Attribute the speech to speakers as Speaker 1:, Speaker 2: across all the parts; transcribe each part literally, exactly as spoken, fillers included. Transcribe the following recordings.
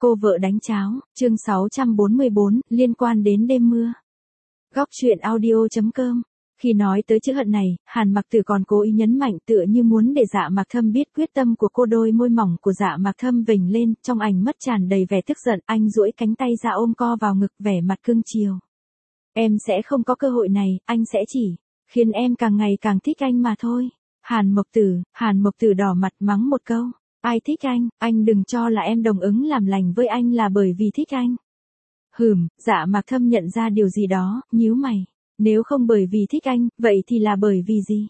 Speaker 1: Cô vợ đánh cháo, chương sáu trăm bốn mươi bốn, liên quan đến đêm mưa. Góc truyện audio chấm com. Khi nói tới chữ hận này, Hàn Mặc Tử còn cố ý nhấn mạnh tựa như muốn để Dạ Mạc Thâm biết quyết tâm của cô. Đôi môi mỏng của Dạ Mạc Thâm vểnh lên, trong ánh mắt tràn đầy vẻ tức giận. Anh duỗi cánh tay ra ôm co vào ngực, vẻ mặt cưng chiều. Em sẽ không có cơ hội này, anh sẽ chỉ khiến em càng ngày càng thích anh mà thôi. Hàn Mộc Tử, Hàn Mộc Tử đỏ mặt mắng một câu. Ai thích anh, anh đừng cho là em đồng ứng làm lành với anh là bởi vì thích anh. Hừm, Dạ Mạc Thâm nhận ra điều gì đó, nhíu mày. Nếu không bởi vì thích anh, vậy thì là bởi vì gì?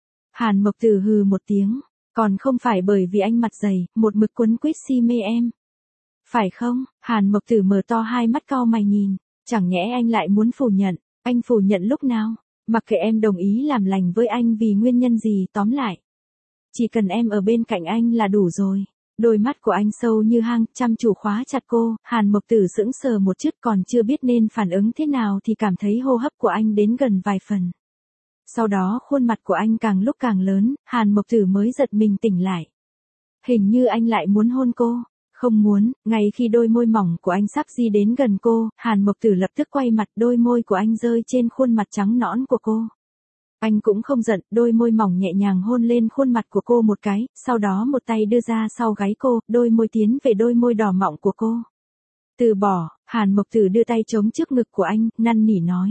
Speaker 1: Hàn Mộc Tử hừ một tiếng, còn không phải bởi vì anh mặt dày, một mực quấn quýt si mê em. Phải không? Hàn Mộc Tử mở to hai mắt cau mày nhìn, chẳng nhẽ anh lại muốn phủ nhận, anh phủ nhận lúc nào? Mặc kệ em đồng ý làm lành với anh vì nguyên nhân gì, tóm lại. Chỉ cần em ở bên cạnh anh là đủ rồi. Đôi mắt của anh sâu như hang, chăm chú khóa chặt cô. Hàn Mộc Tử sững sờ một chút, còn chưa biết nên phản ứng thế nào thì cảm thấy hô hấp của anh đến gần vài phần. Sau đó khuôn mặt của anh càng lúc càng lớn, Hàn Mộc Tử mới giật mình tỉnh lại. Hình như anh lại muốn hôn cô. Không muốn, ngay khi đôi môi mỏng của anh sắp di đến gần cô, Hàn Mộc Tử lập tức quay mặt, đôi môi của anh rơi trên khuôn mặt trắng nõn của cô. Anh cũng không giận, đôi môi mỏng nhẹ nhàng hôn lên khuôn mặt của cô một cái, sau đó một tay đưa ra sau gáy cô, đôi môi tiến về đôi môi đỏ mọng của cô. Từ bỏ, Hàn Mộc Tử đưa tay chống trước ngực của anh, năn nỉ nói.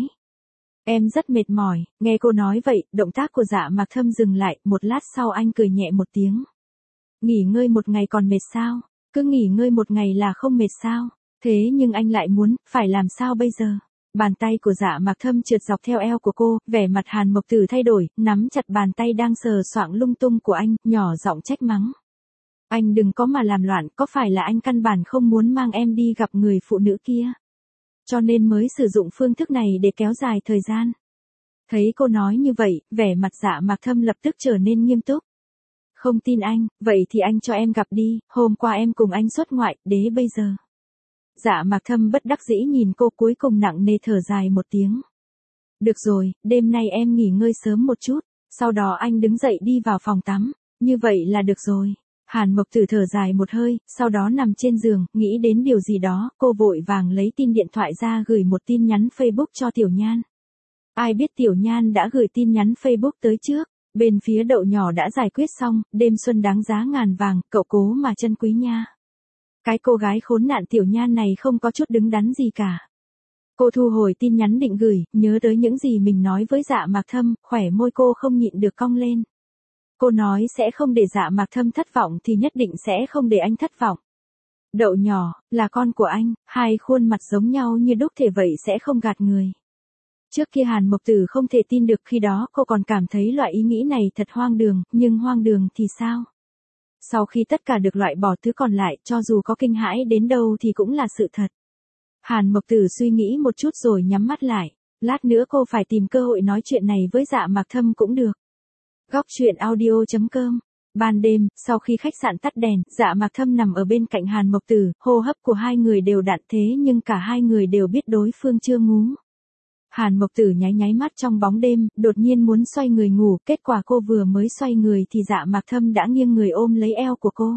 Speaker 1: Em rất mệt mỏi, nghe cô nói vậy, động tác của Dạ Mạc Thâm dừng lại, một lát sau anh cười nhẹ một tiếng. Nghỉ ngơi một ngày còn mệt sao? Cứ nghỉ ngơi một ngày là không mệt sao? Thế nhưng anh lại muốn, phải làm sao bây giờ? Bàn tay của Dạ Mạc Thâm trượt dọc theo eo của cô, vẻ mặt Hàn Mộc Tử thay đổi, nắm chặt bàn tay đang sờ soạng lung tung của anh, nhỏ giọng trách mắng. Anh đừng có mà làm loạn, có phải là anh căn bản không muốn mang em đi gặp người phụ nữ kia? Cho nên mới sử dụng phương thức này để kéo dài thời gian. Thấy cô nói như vậy, vẻ mặt Dạ Mạc Thâm lập tức trở nên nghiêm túc. Không tin anh, vậy thì anh cho em gặp đi, hôm qua em cùng anh xuất ngoại, đế bây giờ. Dạ Mạc Thâm bất đắc dĩ nhìn cô, cuối cùng nặng nề thở dài một tiếng. Được rồi, đêm nay em nghỉ ngơi sớm một chút, sau đó anh đứng dậy đi vào phòng tắm, như vậy là được rồi. Hàn Mộc Tử thở dài một hơi, sau đó nằm trên giường, nghĩ đến điều gì đó, cô vội vàng lấy tin điện thoại ra gửi một tin nhắn Facebook cho Tiểu Nhan. Ai biết Tiểu Nhan đã gửi tin nhắn Facebook tới trước, bên phía Đậu Nhỏ đã giải quyết xong, đêm xuân đáng giá ngàn vàng, cậu cố mà trân quý nha. Cái cô gái khốn nạn Tiểu Nhan này không có chút đứng đắn gì cả. Cô thu hồi tin nhắn định gửi, nhớ tới những gì mình nói với Dạ Mạc Thâm, khỏe môi cô không nhịn được cong lên. Cô nói sẽ không để Dạ Mạc Thâm thất vọng thì nhất định sẽ không để anh thất vọng. Đậu Nhỏ, là con của anh, hai khuôn mặt giống nhau như đúc, thể vậy sẽ không gạt người. Trước kia Hàn Mộc Tử không thể tin được, khi đó cô còn cảm thấy loại ý nghĩ này thật hoang đường, nhưng hoang đường thì sao? Sau khi tất cả được loại bỏ, thứ còn lại, cho dù có kinh hãi đến đâu thì cũng là sự thật. Hàn Mộc Tử suy nghĩ một chút rồi nhắm mắt lại. Lát nữa cô phải tìm cơ hội nói chuyện này với Dạ Mạc Thâm cũng được. Góc truyện audio chấm com. Ban đêm, sau khi khách sạn tắt đèn, Dạ Mạc Thâm nằm ở bên cạnh Hàn Mộc Tử, hô hấp của hai người đều đặn, thế nhưng cả hai người đều biết đối phương chưa ngủ. Hàn Mộc Tử nháy nháy mắt trong bóng đêm, đột nhiên muốn xoay người ngủ, kết quả cô vừa mới xoay người thì Dạ Mạc Thâm đã nghiêng người ôm lấy eo của cô.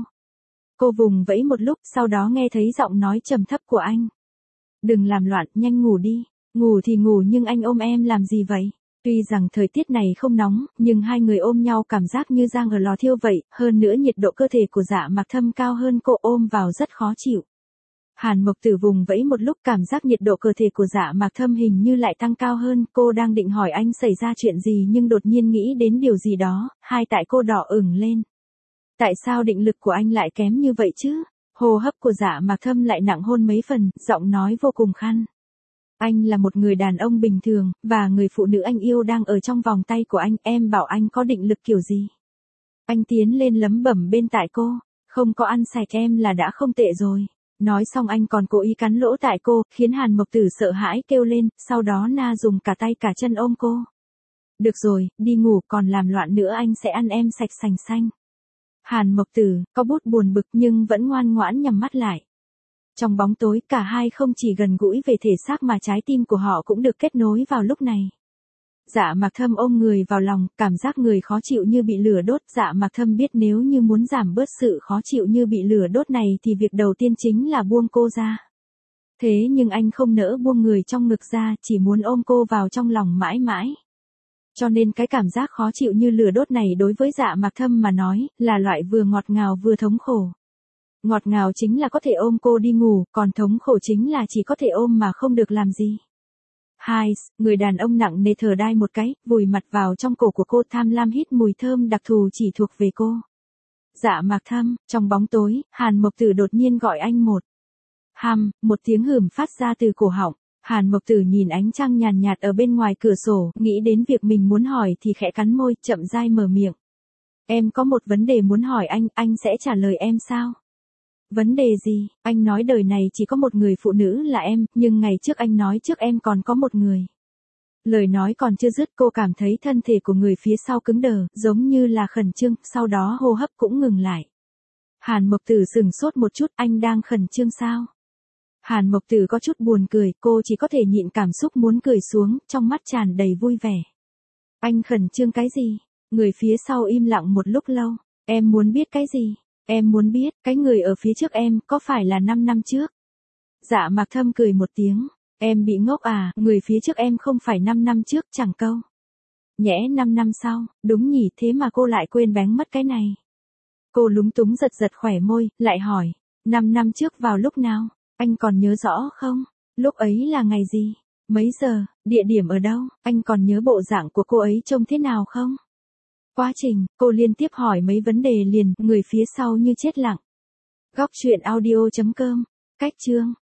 Speaker 1: Cô vùng vẫy một lúc, sau đó nghe thấy giọng nói trầm thấp của anh. Đừng làm loạn, nhanh ngủ đi. Ngủ thì ngủ, nhưng anh ôm em làm gì vậy? Tuy rằng thời tiết này không nóng, nhưng hai người ôm nhau cảm giác như đang ở lò thiêu vậy, hơn nữa nhiệt độ cơ thể của Dạ Mạc Thâm cao hơn cô, ôm vào rất khó chịu. Hàn Mộc Tử vùng vẫy một lúc, cảm giác nhiệt độ cơ thể của Dạ Mạc Thâm hình như lại tăng cao hơn, cô đang định hỏi anh xảy ra chuyện gì nhưng đột nhiên nghĩ đến điều gì đó, hai tại cô đỏ ửng lên. Tại sao định lực của anh lại kém như vậy chứ? Hô hấp của Dạ Mạc Thâm lại nặng hơn mấy phần, giọng nói vô cùng khăn. Anh là một người đàn ông bình thường, và người phụ nữ anh yêu đang ở trong vòng tay của anh, em bảo anh có định lực kiểu gì? Anh tiến lên lấm bẩm bên tai cô, không có ăn sạch em là đã không tệ rồi. Nói xong anh còn cố ý cắn lỗ tai cô, khiến Hàn Mộc Tử sợ hãi kêu lên, sau đó na dùng cả tay cả chân ôm cô. Được rồi, đi ngủ, còn làm loạn nữa anh sẽ ăn em sạch sành xanh. Hàn Mộc Tử, có bút buồn bực nhưng vẫn ngoan ngoãn nhắm mắt lại. Trong bóng tối, cả hai không chỉ gần gũi về thể xác mà trái tim của họ cũng được kết nối vào lúc này. Dạ Mạc Thâm ôm người vào lòng, cảm giác người khó chịu như bị lửa đốt. Dạ Mạc Thâm biết nếu như muốn giảm bớt sự khó chịu như bị lửa đốt này thì việc đầu tiên chính là buông cô ra. Thế nhưng anh không nỡ buông người trong ngực ra, chỉ muốn ôm cô vào trong lòng mãi mãi. Cho nên cái cảm giác khó chịu như lửa đốt này đối với Dạ Mạc Thâm mà nói, là loại vừa ngọt ngào vừa thống khổ. Ngọt ngào chính là có thể ôm cô đi ngủ, còn thống khổ chính là chỉ có thể ôm mà không được làm gì. Hai, người đàn ông nặng nề thở đai một cái, vùi mặt vào trong cổ của cô, tham lam hít mùi thơm đặc thù chỉ thuộc về cô. Dạ Mạc Thâm, trong bóng tối, Hàn Mộc Tử đột nhiên gọi anh một. Hăm, một tiếng hửm phát ra từ cổ họng. Hàn Mộc Tử nhìn ánh trăng nhàn nhạt ở bên ngoài cửa sổ, nghĩ đến việc mình muốn hỏi thì khẽ cắn môi, chậm rãi mở miệng. Em có một vấn đề muốn hỏi anh, anh sẽ trả lời em sao? Vấn đề gì? Anh nói đời này chỉ có một người phụ nữ là em, nhưng ngày trước anh nói trước em còn có một người. Lời nói còn chưa dứt cô cảm thấy thân thể của người phía sau cứng đờ, giống như là khẩn trương, sau đó hô hấp cũng ngừng lại. Hàn Mộc Tử sừng sốt một chút, anh đang khẩn trương sao? Hàn Mộc Tử có chút buồn cười, cô chỉ có thể nhịn cảm xúc muốn cười xuống, trong mắt tràn đầy vui vẻ. Anh khẩn trương cái gì? Người phía sau im lặng một lúc lâu. Em muốn biết cái gì? Em muốn biết, cái người ở phía trước em, có phải là năm năm trước? Dạ Mạc Thâm cười một tiếng. Em bị ngốc à, người phía trước em không phải năm năm trước, chẳng câu. Nhẽ năm năm sau, đúng nhỉ, thế mà cô lại quên bén mất cái này. Cô lúng túng giật giật khỏe môi, lại hỏi. Năm năm trước vào lúc nào? Anh còn nhớ rõ không? Lúc ấy là ngày gì? Mấy giờ? Địa điểm ở đâu? Anh còn nhớ bộ dạng của cô ấy trông thế nào không? Quá trình, cô liên tiếp hỏi mấy vấn đề liền, người phía sau như chết lặng. Góc truyện audio chấm com. Cách chương